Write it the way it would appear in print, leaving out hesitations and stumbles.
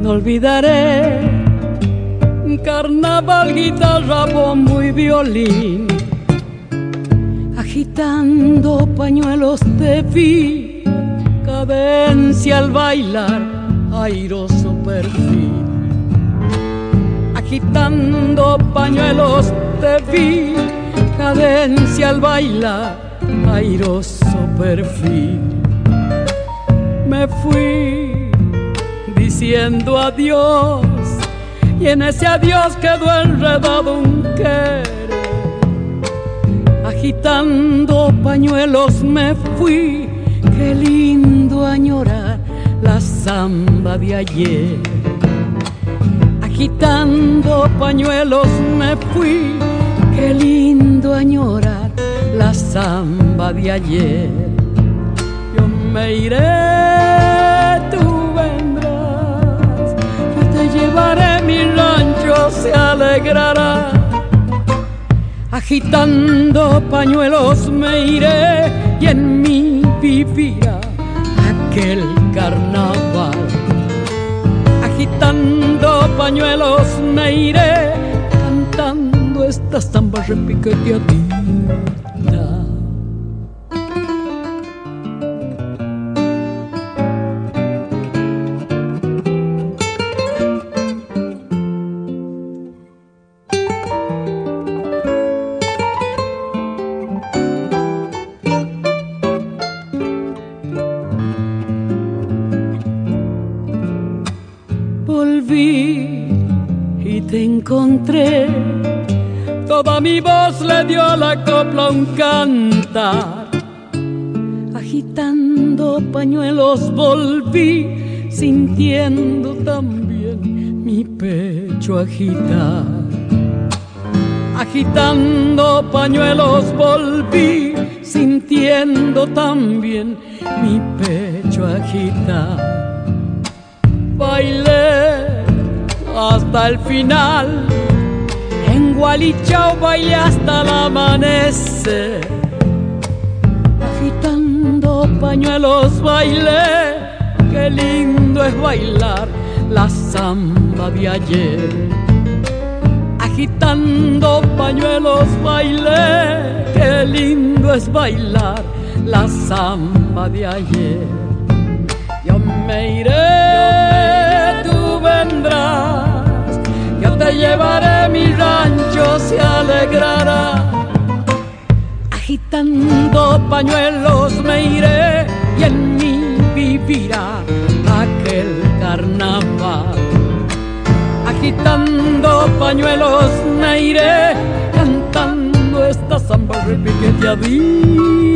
olvidaré. Carnaval, guitarra, bombo y violín, agitando pañuelos te vi, cadencia al bailar, airoso perfil. Agitando pañuelos te vi, cadencia al bailar, airoso perfil. Me fui diciendo adiós, y en ese adiós quedó enredado un querer. Agitando pañuelos me fui, qué lindo añorar la samba de ayer. Agitando pañuelos me fui, qué lindo añorar la samba de ayer. Yo me iré, tú vendrás, yo te llevaré, mi rancho se alegrará. Agitando pañuelos me iré y en mí vivirá aquel carnaval. Agitando pañuelos me iré, cantando esta samba repiqueteadita. Volví y te encontré, toda mi voz le dio a la copla un cantar. Agitando pañuelos volví, sintiendo también mi pecho agitar. Agitando pañuelos volví, sintiendo también mi pecho agitar. Bailé hasta el final, en Gualichao bailé hasta el amanecer. Agitando pañuelos bailé, qué lindo es bailar la samba de ayer. Agitando pañuelos bailé, qué lindo es bailar la samba de ayer. Yo me iré, tú vendrás, yo te llevaré, mi rancho se alegrará. Agitando pañuelos me iré y en mí vivirá aquel carnaval. Agitando pañuelos me iré, cantando esta samba repiqueteadita.